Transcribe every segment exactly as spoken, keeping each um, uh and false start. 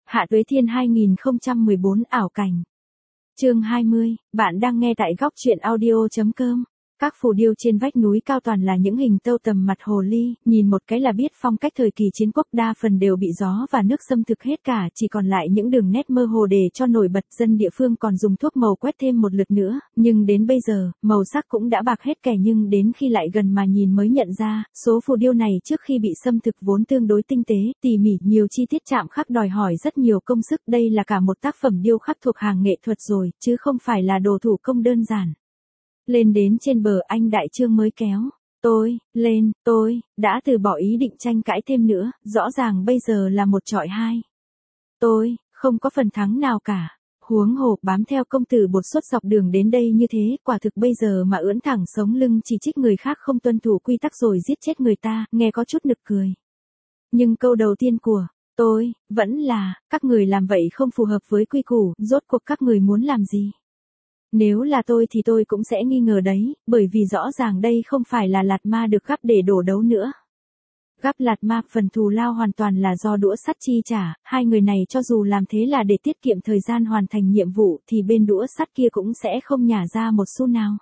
Hạ Tuế Thiên hai không một bốn ảo cảnh. Chương hai mươi, bạn đang nghe tại góc truyện audio chấm com. Các phù điêu trên vách núi cao toàn là những hình tâu tầm mặt hồ ly, nhìn một cái là biết phong cách thời kỳ chiến quốc, đa phần đều bị gió và nước xâm thực hết cả, chỉ còn lại những đường nét mơ hồ để cho nổi bật. Dân địa phương còn dùng thuốc màu quét thêm một lượt nữa, nhưng đến bây giờ, màu sắc cũng đã bạc hết kẻ, nhưng đến khi lại gần mà nhìn mới nhận ra, số phù điêu này trước khi bị xâm thực vốn tương đối tinh tế, tỉ mỉ, nhiều chi tiết chạm khắc đòi hỏi rất nhiều công sức. Đây là cả một tác phẩm điêu khắc thuộc hàng nghệ thuật rồi, chứ không phải là đồ thủ công đơn giản. Lên đến trên bờ, anh Đại Trương mới kéo tôi lên. Tôi đã từ bỏ ý định tranh cãi thêm nữa, rõ ràng bây giờ là một chọi hai. Tôi không có phần thắng nào cả. Huống hồ bám theo công tử Bột suốt dọc đường đến đây như thế, quả thực bây giờ mà ưỡn thẳng sống lưng chỉ trích người khác không tuân thủ quy tắc rồi giết chết người ta, nghe có chút nực cười. Nhưng câu đầu tiên của tôi vẫn là, các người làm vậy không phù hợp với quy củ, rốt cuộc các người muốn làm gì? Nếu là tôi thì tôi cũng sẽ nghi ngờ đấy, bởi vì rõ ràng đây không phải là lạt ma được gắp để đổ đấu nữa. Gắp lạt ma, phần thù lao hoàn toàn là do đũa sắt chi trả, hai người này cho dù làm thế là để tiết kiệm thời gian hoàn thành nhiệm vụ thì bên đũa sắt kia cũng sẽ không nhả ra một xu nào.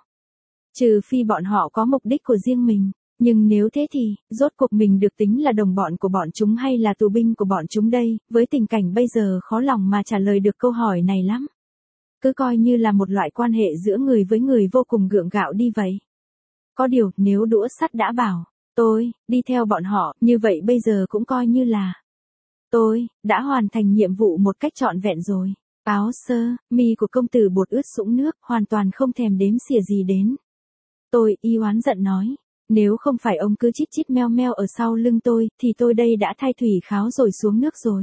Trừ phi bọn họ có mục đích của riêng mình, nhưng nếu thế thì, rốt cuộc mình được tính là đồng bọn của bọn chúng hay là tù binh của bọn chúng đây? Với tình cảnh bây giờ khó lòng mà trả lời được câu hỏi này lắm. Cứ coi như là một loại quan hệ giữa người với người vô cùng gượng gạo đi vậy. Có điều, nếu đũa sắt đã bảo tôi đi theo bọn họ, như vậy bây giờ cũng coi như là tôi đã hoàn thành nhiệm vụ một cách trọn vẹn rồi. Áo sơ mi của công tử Bột ướt sũng nước, hoàn toàn không thèm đếm xỉa gì đến tôi. Y oán giận nói, nếu không phải ông cứ chít chít meo meo ở sau lưng tôi, thì tôi đây đã thay thủy kháo rồi xuống nước rồi.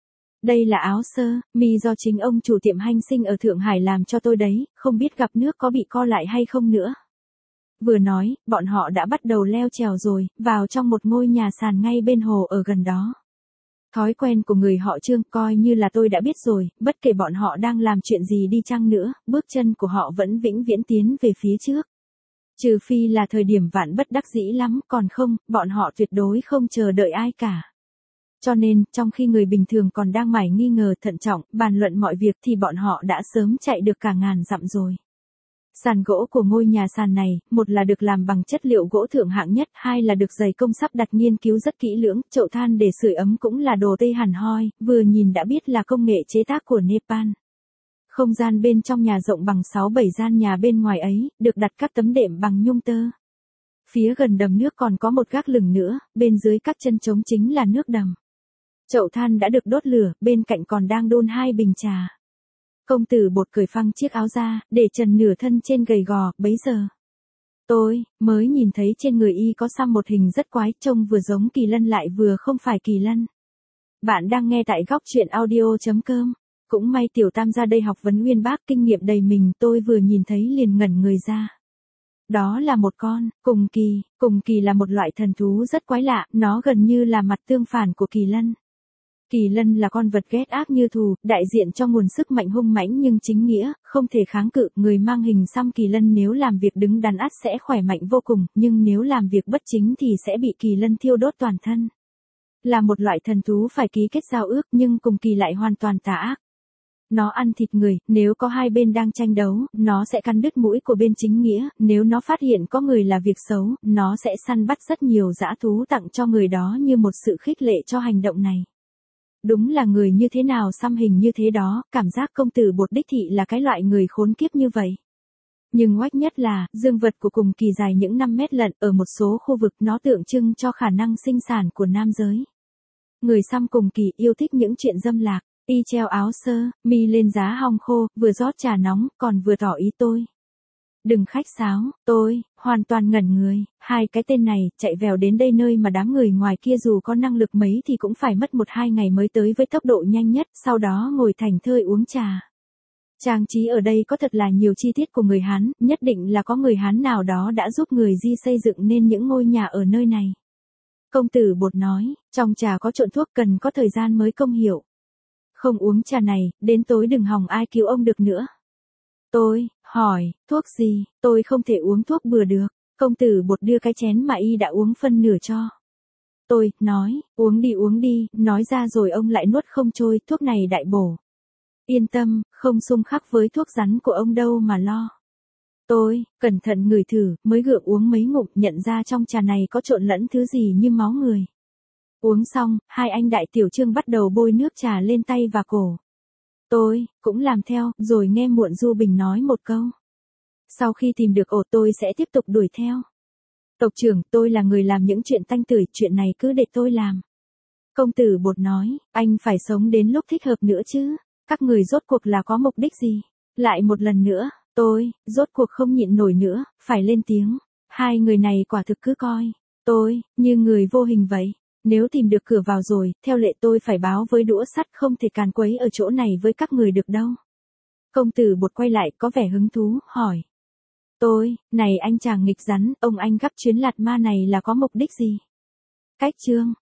Đây là áo sơ mi do chính ông chủ tiệm Hanh Sinh ở Thượng Hải làm cho tôi đấy, không biết gặp nước có bị co lại hay không nữa. Vừa nói, bọn họ đã bắt đầu leo trèo rồi, vào trong một ngôi nhà sàn ngay bên hồ ở gần đó. Thói quen của người họ Trương, coi như là tôi đã biết rồi, bất kể bọn họ đang làm chuyện gì đi chăng nữa, bước chân của họ vẫn vĩnh viễn tiến về phía trước. Trừ phi là thời điểm vạn bất đắc dĩ lắm, còn không, bọn họ tuyệt đối không chờ đợi ai cả. Cho nên, trong khi người bình thường còn đang mải nghi ngờ thận trọng, bàn luận mọi việc thì bọn họ đã sớm chạy được cả ngàn dặm rồi. Sàn gỗ của ngôi nhà sàn này, một là được làm bằng chất liệu gỗ thượng hạng nhất, hai là được dày công sắp đặt nghiên cứu rất kỹ lưỡng, chậu than để sưởi ấm cũng là đồ Tây hẳn hoi, vừa nhìn đã biết là công nghệ chế tác của Nepal. Không gian bên trong nhà rộng bằng sáu bảy gian nhà bên ngoài ấy, được đặt các tấm đệm bằng nhung tơ. Phía gần đầm nước còn có một gác lửng nữa, bên dưới các chân trống chính là nước đầm. Chậu than đã được đốt lửa, bên cạnh còn đang đun hai bình trà. Công tử Bột cởi phăng chiếc áo ra, để trần nửa thân trên gầy gò, bấy giờ tôi mới nhìn thấy trên người y có xăm một hình rất quái, trông vừa giống kỳ lân lại vừa không phải kỳ lân. Bạn đang nghe tại góc truyện audio chấm com. Cũng may tiểu tam ra đây học vấn uyên bác, kinh nghiệm đầy mình, tôi vừa nhìn thấy liền ngẩn người ra. Đó là một con cùng kỳ, cùng kỳ là một loại thần thú rất quái lạ, nó gần như là mặt tương phản của kỳ lân. Kỳ lân là con vật ghét ác như thù, đại diện cho nguồn sức mạnh hung mãnh nhưng chính nghĩa, không thể kháng cự. Người mang hình xăm kỳ lân nếu làm việc đứng đắn ắt sẽ khỏe mạnh vô cùng, nhưng nếu làm việc bất chính thì sẽ bị kỳ lân thiêu đốt toàn thân. Là một loại thần thú phải ký kết giao ước, nhưng cùng kỳ lại hoàn toàn tà ác. Nó ăn thịt người, nếu có hai bên đang tranh đấu, nó sẽ cắn đứt mũi của bên chính nghĩa, nếu nó phát hiện có người là việc xấu, nó sẽ săn bắt rất nhiều dã thú tặng cho người đó như một sự khích lệ cho hành động này. Đúng là người như thế nào xăm hình như thế đó, cảm giác công tử Bột đích thị là cái loại người khốn kiếp như vậy. Nhưng oách nhất là, dương vật của cùng kỳ dài những năm mét lận, ở một số khu vực nó tượng trưng cho khả năng sinh sản của nam giới. Người xăm cùng kỳ yêu thích những chuyện dâm lạc, y treo áo sơ mi lên giá hong khô, vừa rót trà nóng, còn vừa tỏ ý tôi. Đừng khách sáo, tôi hoàn toàn ngẩn người, hai cái tên này chạy vèo đến đây nơi mà đám người ngoài kia dù có năng lực mấy thì cũng phải mất một hai ngày mới tới với tốc độ nhanh nhất, sau đó ngồi thành thơi uống trà. Trang trí ở đây có thật là nhiều chi tiết của người Hán, nhất định là có người Hán nào đó đã giúp người Di xây dựng nên những ngôi nhà ở nơi này. Công tử Bột nói, trong trà có trộn thuốc, cần có thời gian mới công hiểu. Không uống trà này, đến tối đừng hòng ai cứu ông được nữa. Tôi hỏi, thuốc gì? Tôi không thể uống thuốc bừa được. Công tử Bột đưa cái chén mà y đã uống phân nửa cho Tôi, nói, uống đi uống đi, nói ra rồi ông lại nuốt không trôi, thuốc này đại bổ. Yên tâm, không xung khắc với thuốc rắn của ông đâu mà lo. Tôi, cẩn thận ngửi thử, mới gượng uống mấy ngụm nhận ra trong trà này có trộn lẫn thứ gì như máu người. Uống xong, hai anh đại tiểu trương bắt đầu bôi nước trà lên tay và cổ. Tôi, cũng làm theo, rồi nghe Muộn Du Bình nói một câu. Sau khi tìm được ổ tôi sẽ tiếp tục đuổi theo. Tộc trưởng, tôi là người làm những chuyện tanh tưởi, chuyện này cứ để tôi làm. Công tử Bột nói, anh phải sống đến lúc thích hợp nữa chứ. Các người rốt cuộc là có mục đích gì? Lại một lần nữa, tôi, rốt cuộc không nhịn nổi nữa, phải lên tiếng. Hai người này quả thực cứ coi tôi như người vô hình vậy. Nếu tìm được cửa vào rồi, theo lệ tôi phải báo với đũa sắt, không thể càn quấy ở chỗ này với các người được đâu. Công tử Bột quay lại có vẻ hứng thú, hỏi. Tôi, này anh chàng nghịch rắn, ông anh gắp chuyến lạt ma này là có mục đích gì? Cách chương